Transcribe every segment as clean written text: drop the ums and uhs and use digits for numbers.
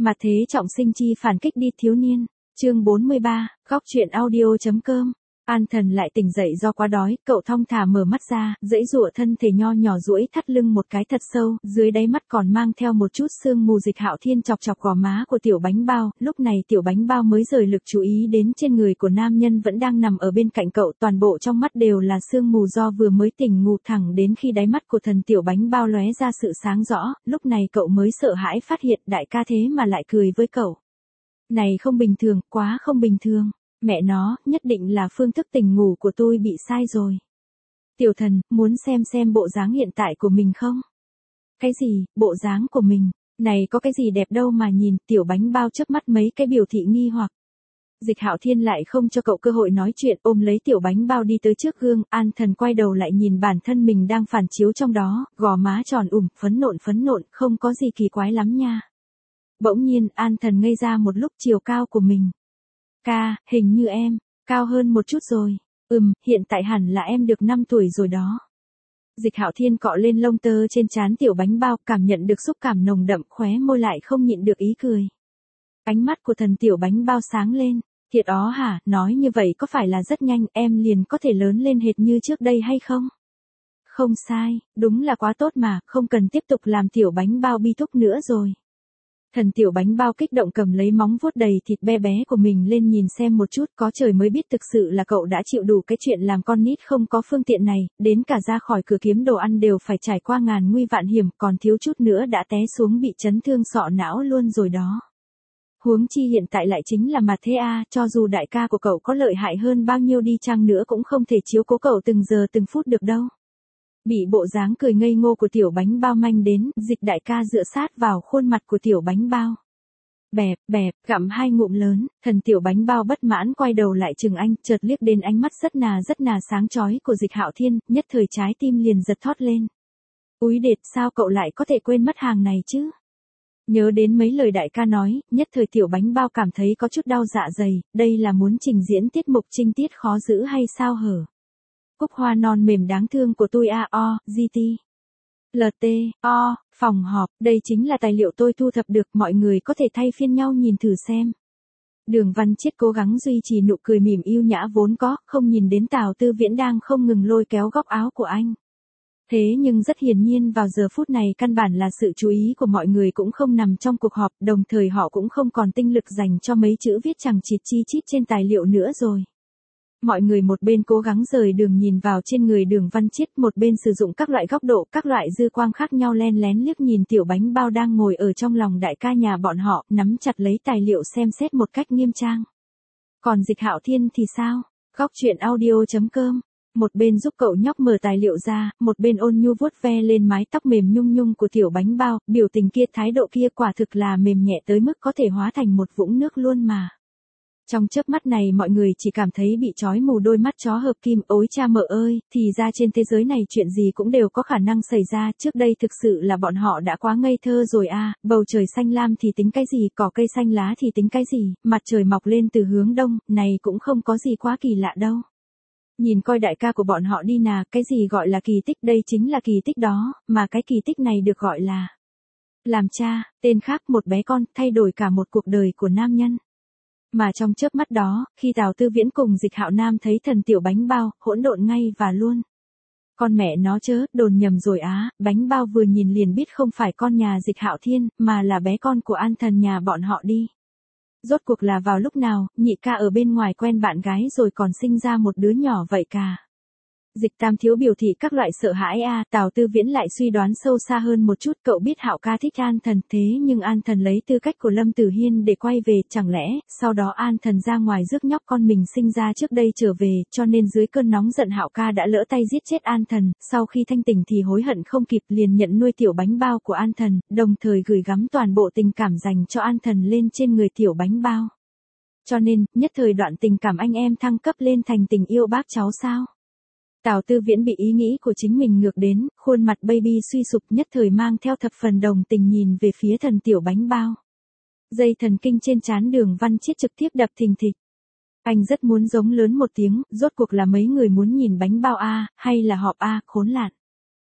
Mà thế trọng sinh chi phản kích đi thiếu niên. Chương 43, góc truyện audio.com. An Thần lại tỉnh dậy do quá đói, cậu thong thả mở mắt ra, giãy giụa thân thể nho nhỏ duỗi thắt lưng một cái thật sâu, dưới đáy mắt còn mang theo một chút sương mù. Dịch Hạo Thiên chọc chọc gò má của Tiểu Bánh Bao, lúc này Tiểu Bánh Bao mới rời lực chú ý đến trên người của nam nhân vẫn đang nằm ở bên cạnh cậu, toàn bộ trong mắt đều là sương mù do vừa mới tỉnh ngủ, thẳng đến khi đáy mắt của thần Tiểu Bánh Bao lóe ra sự sáng rõ, lúc này cậu mới sợ hãi phát hiện đại ca thế mà lại cười với cậu. Này không bình thường, quá không bình thường. Mẹ nó, nhất định là phương thức tỉnh ngủ của tôi bị sai rồi. Tiểu Thần, muốn xem bộ dáng hiện tại của mình không? Cái gì, bộ dáng của mình? Này có cái gì đẹp đâu mà nhìn. Tiểu Bánh Bao chớp mắt mấy cái biểu thị nghi hoặc. Dịch Hạo Thiên lại không cho cậu cơ hội nói chuyện, ôm lấy Tiểu Bánh Bao đi tới trước gương. An Thần quay đầu lại nhìn bản thân mình đang phản chiếu trong đó, gò má tròn phấn nộn, không có gì kỳ quái lắm nha. Bỗng nhiên, An Thần ngây ra một lúc. Chiều cao của mình. Ca, hình như em, cao hơn một chút rồi. Hiện tại hẳn là em được 5 tuổi rồi đó. Dịch Hạo Thiên cọ lên lông tơ trên trán Tiểu Bánh Bao, cảm nhận được xúc cảm nồng đậm, khóe môi lại không nhịn được ý cười. Ánh mắt của thần Tiểu Bánh Bao sáng lên. Thiệt ó hả, nói như vậy có phải là rất nhanh em liền có thể lớn lên hệt như trước đây hay không? Không sai, đúng là quá tốt mà, không cần tiếp tục làm Tiểu Bánh Bao bi thúc nữa rồi. Thần Tiểu Bánh Bao kích động cầm lấy móng vuốt đầy thịt bé bé của mình lên nhìn xem một chút, có trời mới biết thực sự là cậu đã chịu đủ cái chuyện làm con nít không có phương tiện này, đến cả ra khỏi cửa kiếm đồ ăn đều phải trải qua ngàn nguy vạn hiểm, còn thiếu chút nữa đã té xuống bị chấn thương sọ não luôn rồi đó. Huống chi hiện tại lại chính là mặt thế a, cho dù đại ca của cậu có lợi hại hơn bao nhiêu đi chăng nữa cũng không thể chiếu cố cậu từng giờ từng phút được đâu. Bị bộ dáng cười ngây ngô của Tiểu Bánh Bao manh đến, Dịch đại ca dựa sát vào khuôn mặt của Tiểu Bánh Bao. Bẹp, gặm 2 ngụm lớn, thần Tiểu Bánh Bao bất mãn quay đầu lại chừng anh, chợt liếc đến ánh mắt rất nà sáng chói của Dịch Hạo Thiên, nhất thời trái tim liền giật thót lên. Úi đệt, sao cậu lại có thể quên mất hàng này chứ? Nhớ đến mấy lời đại ca nói, nhất thời Tiểu Bánh Bao cảm thấy có chút đau dạ dày, đây là muốn trình diễn tiết mục trinh tiết khó giữ hay sao hở? Cúc hoa non mềm đáng thương của tôi GT. Phòng họp, đây chính là tài liệu tôi thu thập được, mọi người có thể thay phiên nhau nhìn thử xem. Đường Văn Chiết cố gắng duy trì nụ cười mỉm yêu nhã vốn có, không nhìn đến Tào Tư Viễn đang không ngừng lôi kéo góc áo của anh. Thế nhưng rất hiển nhiên vào giờ phút này căn bản là sự chú ý của mọi người cũng không nằm trong cuộc họp, đồng thời họ cũng không còn tinh lực dành cho mấy chữ viết chằng chịt chi chít trên tài liệu nữa rồi. Mọi người một bên cố gắng rời đường nhìn vào trên người Đường Văn Chiết, một bên sử dụng các loại góc độ, các loại dư quang khác nhau len lén liếc nhìn Tiểu Bánh Bao đang ngồi ở trong lòng đại ca nhà bọn họ, nắm chặt lấy tài liệu xem xét một cách nghiêm trang. Còn Dịch Hạo Thiên thì sao? Góc truyện audio.com. Một bên giúp cậu nhóc mở tài liệu ra, một bên ôn nhu vuốt ve lên mái tóc mềm nhung nhung của Tiểu Bánh Bao, biểu tình kia thái độ kia quả thực là mềm nhẹ tới mức có thể hóa thành một vũng nước luôn mà. Trong chớp mắt này mọi người chỉ cảm thấy bị trói mù đôi mắt chó hợp kim, ối cha mợ ơi, thì ra trên thế giới này chuyện gì cũng đều có khả năng xảy ra, trước đây thực sự là bọn họ đã quá ngây thơ rồi bầu trời xanh lam thì tính cái gì, cỏ cây xanh lá thì tính cái gì, mặt trời mọc lên từ hướng đông, này cũng không có gì quá kỳ lạ đâu. Nhìn coi đại ca của bọn họ đi nà, cái gì gọi là kỳ tích, đây chính là kỳ tích đó, mà cái kỳ tích này được gọi là làm cha, tên khác một bé con, thay đổi cả một cuộc đời của nam nhân. Mà trong chớp mắt đó, khi Tào Tư Viễn cùng Dịch Hạo Nam thấy thần Tiểu Bánh Bao, hỗn độn ngay và luôn. Con mẹ nó chớ, đồn nhầm rồi Bánh Bao vừa nhìn liền biết không phải con nhà Dịch Hạo Thiên, mà là bé con của An Thần nhà bọn họ đi. Rốt cuộc là vào lúc nào, nhị ca ở bên ngoài quen bạn gái rồi còn sinh ra một đứa nhỏ vậy cả. Dịch Tam thiếu biểu thị các loại sợ hãi Tào Tư Viễn lại suy đoán sâu xa hơn một chút, cậu biết Hạo ca thích An Thần, thế nhưng An Thần lấy tư cách của Lâm Tử Hiên để quay về, chẳng lẽ sau đó An Thần ra ngoài rước nhóc con mình sinh ra trước đây trở về, cho nên dưới cơn nóng giận Hạo ca đã lỡ tay giết chết An Thần, sau khi thanh tỉnh thì hối hận không kịp, liền nhận nuôi Tiểu Bánh Bao của An Thần, đồng thời gửi gắm toàn bộ tình cảm dành cho An Thần lên trên người Tiểu Bánh Bao. Cho nên, nhất thời đoạn tình cảm anh em thăng cấp lên thành tình yêu bác cháu sao? Tào Tư Viễn bị ý nghĩ của chính mình ngược đến, khuôn mặt baby suy sụp, nhất thời mang theo thập phần đồng tình nhìn về phía thần Tiểu Bánh Bao. Dây thần kinh trên trán Đường Văn Chiết trực tiếp đập thình thịch. Anh rất muốn giống lớn một tiếng, rốt cuộc là mấy người muốn nhìn Bánh Bao hay là họp khốn nạn.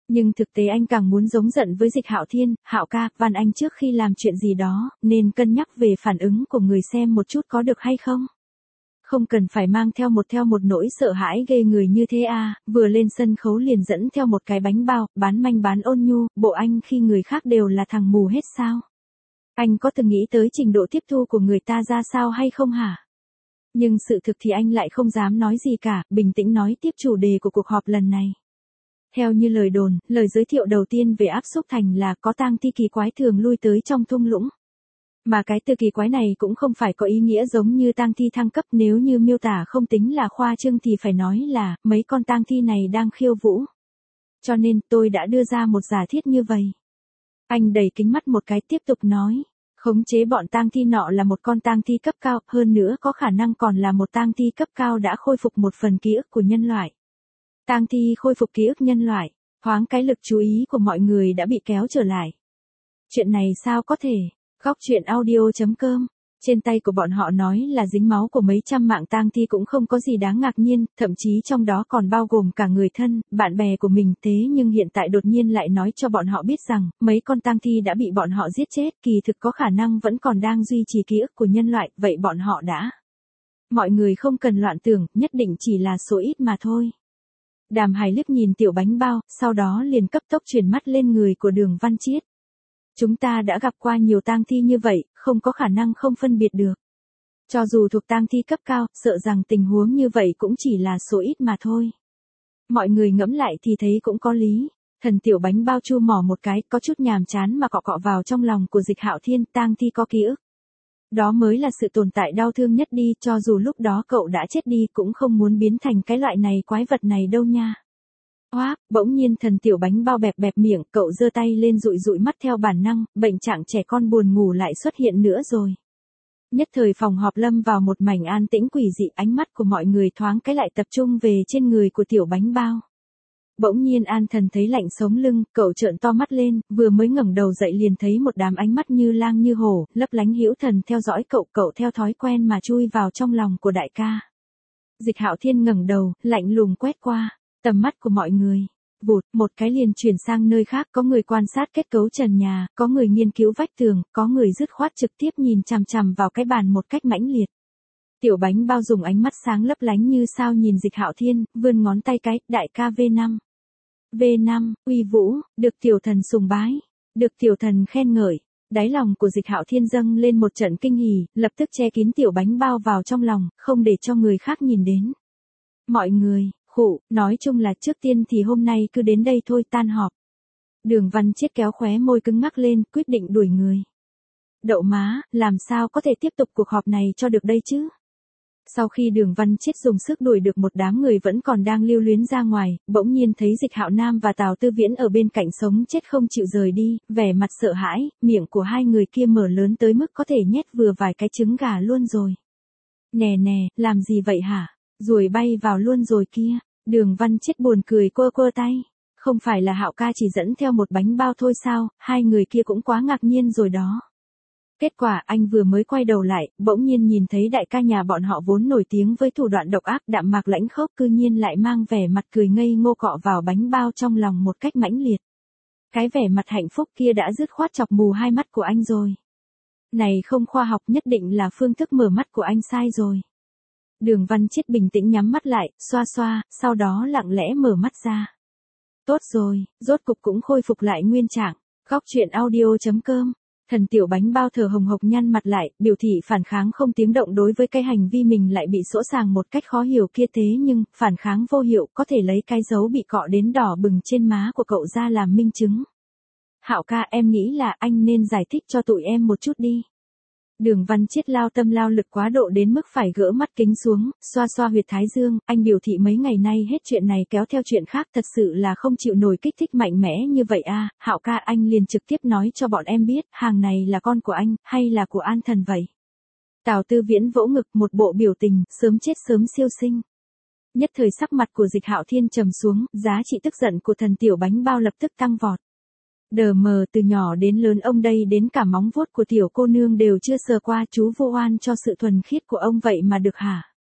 Nhưng thực tế anh càng muốn giống giận với Dịch Hạo Thiên, Hạo ca, van anh trước khi làm chuyện gì đó, nên cân nhắc về phản ứng của người xem một chút có được hay không? Không cần phải mang theo một nỗi sợ hãi ghê người như thế à, vừa lên sân khấu liền dẫn theo một cái bánh bao, bán manh bán ôn nhu, bộ anh khi người khác đều là thằng mù hết sao? Anh có từng nghĩ tới trình độ tiếp thu của người ta ra sao hay không hả? Nhưng sự thực thì anh lại không dám nói gì cả, bình tĩnh nói tiếp chủ đề của cuộc họp lần này. Theo như lời đồn, lời giới thiệu đầu tiên về Áp Xúc Thành là có tang thi kỳ quái thường lui tới trong thung lũng. Mà cái từ kỳ quái này cũng không phải có ý nghĩa giống như tang thi thăng cấp, nếu như miêu tả không tính là khoa trương thì phải nói là mấy con tang thi này đang khiêu vũ. Cho nên tôi đã đưa ra một giả thiết như vậy. Anh đẩy kính mắt một cái tiếp tục nói. Khống chế bọn tang thi nọ là một con tang thi cấp cao, hơn nữa có khả năng còn là một tang thi cấp cao đã khôi phục một phần ký ức của nhân loại. Tang thi khôi phục ký ức nhân loại, thoáng cái lực chú ý của mọi người đã bị kéo trở lại. Chuyện này sao có thể? Góc truyện audio.com. Trên tay của bọn họ nói là dính máu của mấy trăm mạng tang thi cũng không có gì đáng ngạc nhiên, thậm chí trong đó còn bao gồm cả người thân, bạn bè của mình, thế nhưng hiện tại đột nhiên lại nói cho bọn họ biết rằng, mấy con tang thi đã bị bọn họ giết chết, kỳ thực có khả năng vẫn còn đang duy trì ký ức của nhân loại, vậy bọn họ đã. Mọi người không cần loạn tưởng, nhất định chỉ là số ít mà thôi. Đàm Hải liếc nhìn tiểu bánh bao, sau đó liền cấp tốc chuyển mắt lên người của Đường Văn Chiết. Chúng ta đã gặp qua nhiều tang thi như vậy, không có khả năng không phân biệt được. Cho dù thuộc tang thi cấp cao, sợ rằng tình huống như vậy cũng chỉ là số ít mà thôi. Mọi người ngẫm lại thì thấy cũng có lý. Thần tiểu bánh bao chu mỏ một cái, có chút nhàm chán mà cọ cọ vào trong lòng của Dịch Hạo Thiên, tang thi có ký ức. Đó mới là sự tồn tại đau thương nhất đi, cho dù lúc đó cậu đã chết đi cũng không muốn biến thành cái loại này quái vật này đâu nha. Oáp, bỗng nhiên thần tiểu bánh bao bẹp bẹp miệng, cậu giơ tay lên dụi dụi mắt theo bản năng, bệnh trạng trẻ con buồn ngủ lại xuất hiện nữa rồi. Nhất thời phòng họp lâm vào một mảnh an tĩnh quỷ dị, ánh mắt của mọi người thoáng cái lại tập trung về trên người của tiểu bánh bao. Bỗng nhiên An Thần thấy lạnh sống lưng, cậu trợn to mắt lên, vừa mới ngẩng đầu dậy liền thấy một đám ánh mắt như lang như hổ, lấp lánh hữu thần theo dõi cậu, cậu theo thói quen mà chui vào trong lòng của đại ca. Dịch Hạo Thiên ngẩng đầu, lạnh lùng quét qua tầm mắt của mọi người. Vụt, một cái liền chuyển sang nơi khác, có người quan sát kết cấu trần nhà, có người nghiên cứu vách tường, có người dứt khoát trực tiếp nhìn chằm chằm vào cái bàn một cách mãnh liệt. Tiểu bánh bao dùng ánh mắt sáng lấp lánh như sao nhìn Dịch Hạo Thiên, vươn ngón tay cái, đại ca V5. V5, uy vũ, được tiểu thần sùng bái, được tiểu thần khen ngợi. Đáy lòng của Dịch Hạo Thiên dâng lên một trận kinh hỉ, lập tức che kín tiểu bánh bao vào trong lòng, không để cho người khác nhìn đến. Mọi người, nói chung là trước tiên thì hôm nay cứ đến đây thôi, tan họp. Đường Văn Chiết kéo khóe môi cứng ngắc lên, quyết định đuổi người. Đậu má, làm sao có thể tiếp tục cuộc họp này cho được đây chứ? Sau khi Đường Văn Chiết dùng sức đuổi được một đám người vẫn còn đang lưu luyến ra ngoài, bỗng nhiên thấy Dịch Hạo Nam và Tào Tư Viễn ở bên cạnh sống chết không chịu rời đi, vẻ mặt sợ hãi, miệng của hai người kia mở lớn tới mức có thể nhét vừa vài cái trứng gà luôn rồi. Nè nè, làm gì vậy hả? Ruồi bay vào luôn rồi kia. Đường Văn Chiết buồn cười quơ quơ tay. Không phải là Hạo ca chỉ dẫn theo một bánh bao thôi sao, hai người kia cũng quá ngạc nhiên rồi đó. Kết quả anh vừa mới quay đầu lại, bỗng nhiên nhìn thấy đại ca nhà bọn họ vốn nổi tiếng với thủ đoạn độc ác đạm mạc lãnh khốc, cư nhiên lại mang vẻ mặt cười ngây ngô cọ vào bánh bao trong lòng một cách mãnh liệt. Cái vẻ mặt hạnh phúc kia đã dứt khoát chọc mù hai mắt của anh rồi. Này không khoa học, nhất định là phương thức mở mắt của anh sai rồi. Đường Văn Chiết bình tĩnh nhắm mắt lại, xoa xoa, sau đó lặng lẽ mở mắt ra. Tốt rồi, rốt cục cũng khôi phục lại nguyên trạng. Góc truyện audio.com. Thần tiểu bánh bao thở hồng hộc nhăn mặt lại, biểu thị phản kháng không tiếng động đối với cái hành vi mình lại bị sỗ sàng một cách khó hiểu kia, thế nhưng, phản kháng vô hiệu, có thể lấy cái dấu bị cọ đến đỏ bừng trên má của cậu ra làm minh chứng. Hạo ca, em nghĩ là anh nên giải thích cho tụi em một chút đi. Đường Văn Chiết lao tâm lao lực quá độ đến mức phải gỡ mắt kính xuống, xoa xoa huyệt thái dương, anh biểu thị mấy ngày nay hết chuyện này kéo theo chuyện khác, thật sự là không chịu nổi kích thích mạnh mẽ như vậy à. Hạo ca, anh liền trực tiếp nói cho bọn em biết, hàng này là con của anh, hay là của An Thần vậy? Tào Tư Viễn vỗ ngực, một bộ biểu tình, sớm chết sớm siêu sinh. Nhất thời sắc mặt của Dịch Hạo Thiên trầm xuống, giá trị tức giận của thần tiểu bánh bao lập tức tăng vọt. Đờ mờ, từ nhỏ đến lớn ông đây đến cả móng vuốt của tiểu cô nương đều chưa sờ qua, chú vô oan cho sự thuần khiết của ông vậy mà được hả?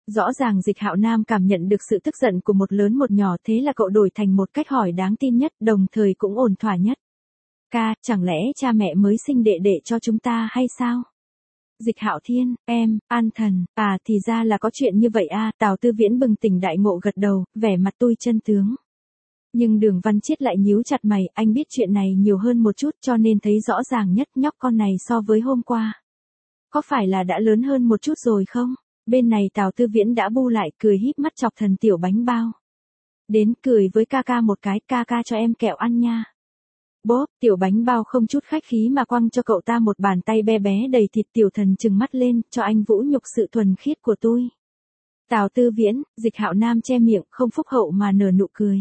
Rõ ràng Dịch Hạo Nam cảm nhận được sự tức giận của một lớn một nhỏ, thế là cậu đổi thành một cách hỏi đáng tin nhất, đồng thời cũng ổn thỏa nhất. Ca, chẳng lẽ cha mẹ mới sinh đệ đệ cho chúng ta hay sao? Dịch Hạo Thiên, em, An Thần, thì ra là có chuyện như vậy à, Tào Tư Viễn bừng tỉnh đại ngộ gật đầu, vẻ mặt tui chân tướng. Nhưng Đường Văn Chiết lại nhíu chặt mày, anh biết chuyện này nhiều hơn một chút cho nên thấy rõ ràng nhất nhóc con này so với hôm qua. Có phải là đã lớn hơn một chút rồi không? Bên này Tào Tư Viễn đã bu lại cười híp mắt chọc thần tiểu bánh bao. Đến cười với ca ca một cái, ca ca cho em kẹo ăn nha. Bốp, tiểu bánh bao không chút khách khí mà quăng cho cậu ta một bàn tay bé bé đầy thịt. Tiểu thần trừng mắt lên, cho anh vũ nhục sự thuần khiết của tôi. Tào Tư Viễn, Dịch Hạo Nam che miệng, không phúc hậu mà nở nụ cười.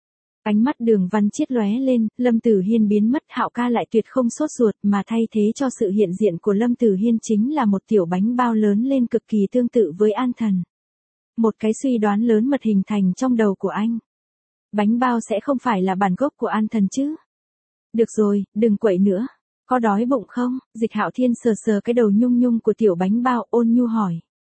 Ánh mắt Đường Văn Chiết lóe lên, Lâm Tử Hiên biến mất, Hạo ca lại tuyệt không sốt ruột mà thay thế cho sự hiện diện của Lâm Tử Hiên chính là một tiểu bánh bao lớn lên cực kỳ tương tự với An Thần. Một cái suy đoán lớn mật hình thành trong đầu của anh. Bánh bao sẽ không phải là bản gốc của An Thần chứ? Được rồi, đừng quậy nữa. Có đói bụng không? Dịch Hạo Thiên sờ sờ cái đầu nhung nhung của tiểu bánh bao, ôn nhu hỏi.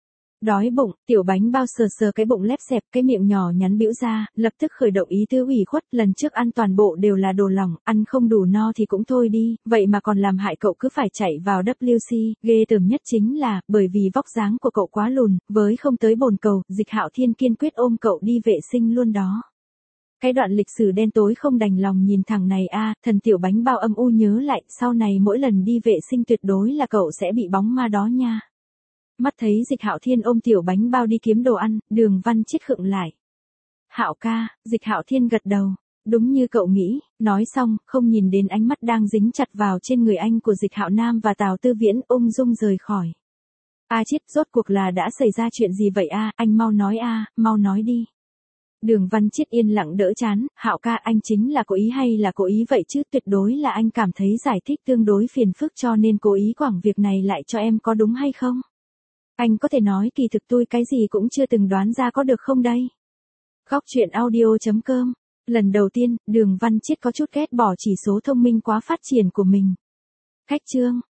Đói bụng, tiểu bánh bao sờ sờ cái bụng lép xẹp, cái miệng nhỏ nhắn bĩu ra, lập tức khởi động ý tứ ủy khuất, lần trước ăn toàn bộ đều là đồ lỏng, ăn không đủ no thì cũng thôi đi, vậy mà còn làm hại cậu cứ phải chạy vào WC, ghê tởm nhất chính là, bởi vì vóc dáng của cậu quá lùn, với không tới bồn cầu, Dịch Hạo Thiên kiên quyết ôm cậu đi vệ sinh luôn đó. Cái đoạn lịch sử đen tối không đành lòng nhìn thằng này thần tiểu bánh bao âm u nhớ lại, sau này mỗi lần đi vệ sinh tuyệt đối là cậu sẽ bị bóng ma đó nha. Mắt thấy Dịch Hạo Thiên ôm tiểu bánh bao đi kiếm đồ ăn, Đường Văn Chiết khựng lại. Hạo ca, Dịch Hạo Thiên gật đầu. Đúng như cậu nghĩ, nói xong, không nhìn đến ánh mắt đang dính chặt vào trên người anh của Dịch Hạo Nam và Tào Tư Viễn, ung dung rời khỏi. Chiết, rốt cuộc là đã xảy ra chuyện gì vậy anh mau nói mau nói đi. Đường Văn Chiết yên lặng đỡ chán, Hạo ca, anh chính là cố ý hay là cố ý vậy chứ, tuyệt đối là anh cảm thấy giải thích tương đối phiền phức cho nên cố ý quẳng việc này lại cho em, có đúng hay không? Anh có thể nói kỳ thực tôi cái gì cũng chưa từng đoán ra có được không đây? Góc truyện audio.com. Lần đầu tiên, Đường Văn Chiết có chút ghét bỏ chỉ số thông minh quá phát triển của mình. Khách chương.